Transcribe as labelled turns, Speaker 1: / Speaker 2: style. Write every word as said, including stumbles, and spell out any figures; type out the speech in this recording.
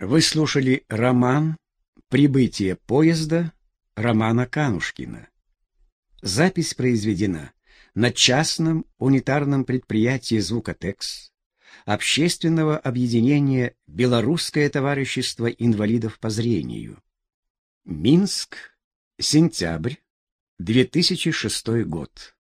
Speaker 1: Вы слушали роман «Прибытие поезда» Романа Канушкина. Запись произведена на частном унитарном предприятии «Звукотекс» Общественного объединения «Белорусское товарищество инвалидов по зрению». Минск, сентябрь, две тысячи шестой год.